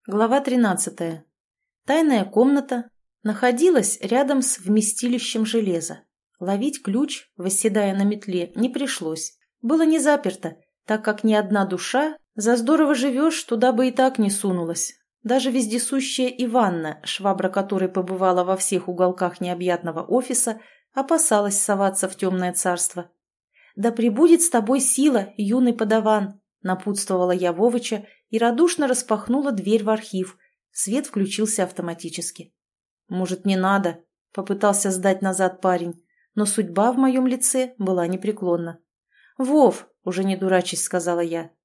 Глава 13. Тайная комната находилась рядом с вместилищем железа. Ловить ключ, восседая на метле, не пришлось. Было не заперто, так как ни одна душа, за здорово живешь, туда бы и так не сунулась. Даже вездесущая Иванна, швабра которой побывала во всех уголках необъятного офиса, опасалась соваться в темное царство. «Да пребудет с тобой сила, юный подаван!» напутствовала я Вовыча и радушно распахнула дверь в архив. Свет включился автоматически. «Может, не надо?» – попытался сдать назад парень, но судьба в моем лице была непреклонна. «Вов», – уже не дурачись сказала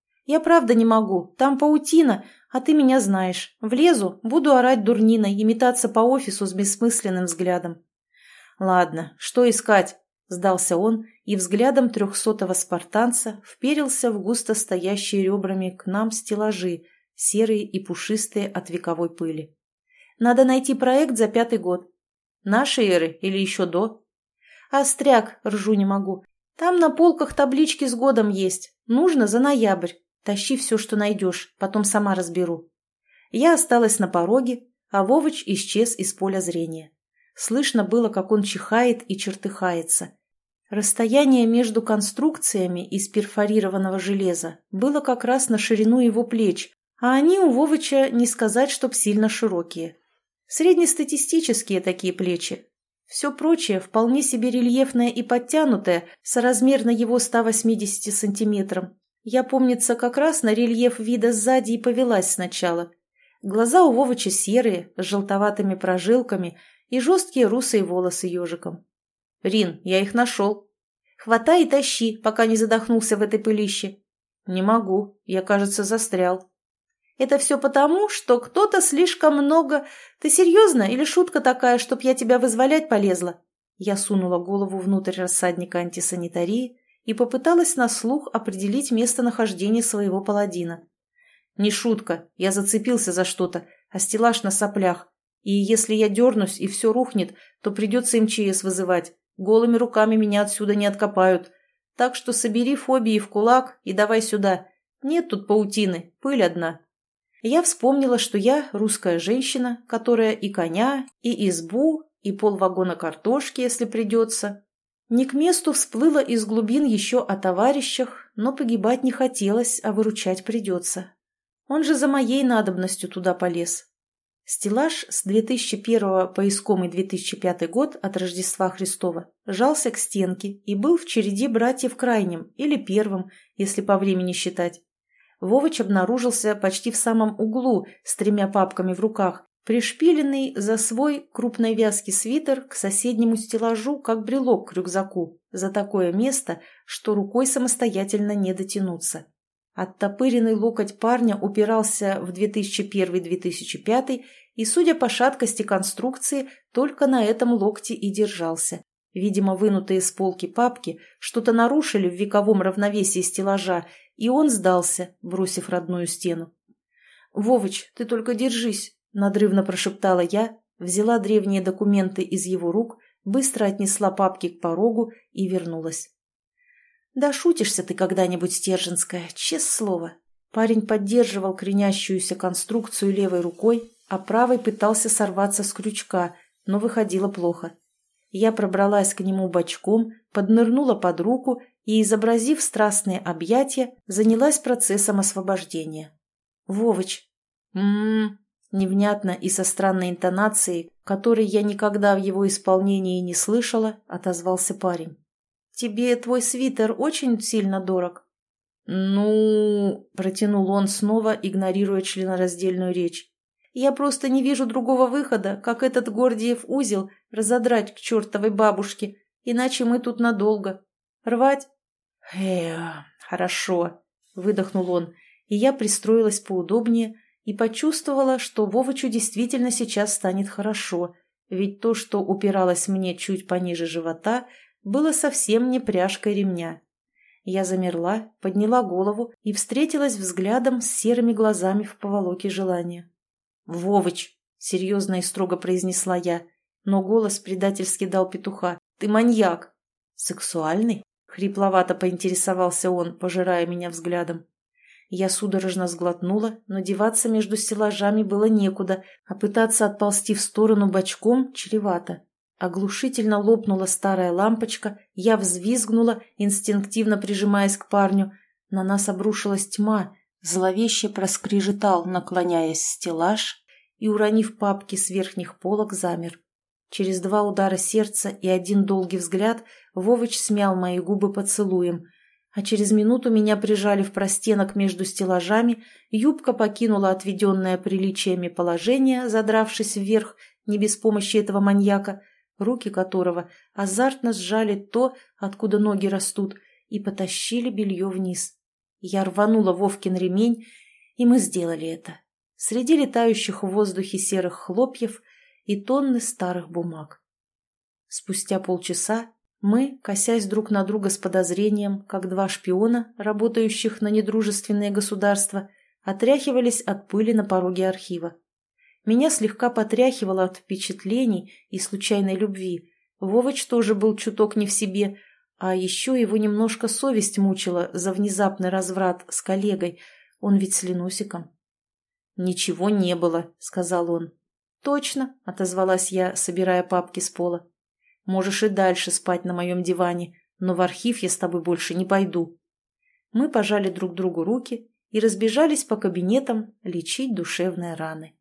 я правда не могу, там паутина, а ты меня знаешь. Влезу, буду орать дурниной и метаться по офису с бессмысленным взглядом». «Ладно, что искать?» – сдался он и взглядом 300-го спартанца вперился в густо стоящие ребрами к нам стеллажи, серые и пушистые от вековой пыли. «Надо найти проект за 5-й год». «Нашей эры или еще до?» «Остряк, ржу не могу. Там на полках таблички с годом есть. Нужно за ноябрь. Тащи все, что найдешь, потом сама разберу». Я осталась на пороге, а Вовыч исчез из поля зрения. Слышно было, как он чихает и чертыхается. Расстояние между конструкциями из перфорированного железа было как раз на ширину его плеч, а они у Вовыча не сказать, чтоб сильно широкие. Среднестатистические такие плечи. Все прочее вполне себе рельефное и подтянутое, соразмерно его 180 сантиметрам. Я, помнится, как раз на рельеф вида сзади и повелась сначала. Глаза у Вовыча серые, с желтоватыми прожилками и жесткие русые волосы ежиком. «Рин, я их нашел». «Хватай и тащи, пока не задохнулся в этой пылище». «Не могу, я, кажется, застрял». «Это все потому, что кто-то слишком много... Ты серьезно или шутка такая, чтоб я тебя вызволять полезла?» Я сунула голову внутрь рассадника антисанитарии и попыталась на слух определить местонахождение своего паладина. «Не шутка, я зацепился за что-то, а стеллаж на соплях. И если я дернусь и все рухнет, то придется МЧС вызывать. Голыми руками меня отсюда не откопают. Так что собери фобии в кулак и давай сюда. Нет тут паутины, пыль одна». Я вспомнила, что я русская женщина, которая и коня, и избу, и полвагона картошки, если придется. Не к месту всплыла из глубин еще о товарищах, но погибать не хотелось, а выручать придется. Он же за моей надобностью туда полез. Стеллаж с 2001 по искомый 2005 год от Рождества Христова жался к стенке и был в череде братьев крайним или первым, если по времени считать. Вовыч обнаружился почти в самом углу с 3 папками в руках, пришпиленный за свой крупной вязки свитер к соседнему стеллажу, как брелок к рюкзаку, за такое место, что рукой самостоятельно не дотянуться. Оттопыренный локоть парня упирался в 2001-2005 и, судя по шаткости конструкции, только на этом локте и держался. Видимо, вынутые с полки папки что-то нарушили в вековом равновесии стеллажа, и он сдался, бросив родную стену. «Вовыч, ты только держись», — надрывно прошептала я, взяла древние документы из его рук, быстро отнесла папки к порогу и вернулась. «Да шутишься ты когда-нибудь, Стерженская, честное слово». Парень поддерживал кренящуюся конструкцию левой рукой, а правой пытался сорваться с крючка, но выходило плохо. Я пробралась к нему бочком, поднырнула под руку и, изобразив страстные объятия, занялась процессом освобождения. «Вовыч!» Невнятно и со странной интонацией, которой я никогда в его исполнении не слышала, отозвался парень. «Тебе твой свитер очень сильно дорог?» «Ну...» – протянул он снова, игнорируя членораздельную речь. «Я просто не вижу другого выхода, как этот Гордиев узел разодрать к чертовой бабушке, иначе мы тут надолго. Рвать?» Хорошо», – выдохнул он, и я пристроилась поудобнее и почувствовала, что Вовычу действительно сейчас станет хорошо, ведь то, что упиралось мне чуть пониже живота, было совсем не пряжкой ремня. Я замерла, подняла голову и встретилась взглядом с серыми глазами в поволоке желания. «Вовыч!» — серьезно и строго произнесла я, но голос предательски дал петуха. «Ты маньяк!» «Сексуальный?» — хрипловато поинтересовался он, пожирая меня взглядом. Я судорожно сглотнула, но деваться между стеллажами было некуда, а пытаться отползти в сторону бочком чревато. Оглушительно лопнула старая лампочка, я взвизгнула, инстинктивно прижимаясь к парню. На нас обрушилась тьма, зловеще проскрежетал, наклоняясь стеллаж, и, уронив папки с верхних полок, замер. Через 2 удара сердца и 1 долгий взгляд Вовыч смял мои губы поцелуем, а через минуту меня прижали в простенок между стеллажами, юбка покинула отведенное приличиями положение, задравшись вверх, не без помощи этого маньяка, руки которого азартно сжали то, откуда ноги растут, и потащили белье вниз. Я рванула Вовкин ремень, и мы сделали это. Среди летающих в воздухе серых хлопьев и тонны старых бумаг. Спустя полчаса мы, косясь друг на друга с подозрением, как 2 шпиона, работающих на недружественные государства, отряхивались от пыли на пороге архива. Меня слегка потряхивало от впечатлений и случайной любви. Вовыч тоже был чуток не в себе, а еще его немножко совесть мучила за внезапный разврат с коллегой, он ведь с Ленусиком. «Ничего не было», — сказал он. «Точно», — отозвалась я, собирая папки с пола. «Можешь и дальше спать на моем диване, но в архив я с тобой больше не пойду». Мы пожали друг другу руки и разбежались по кабинетам лечить душевные раны.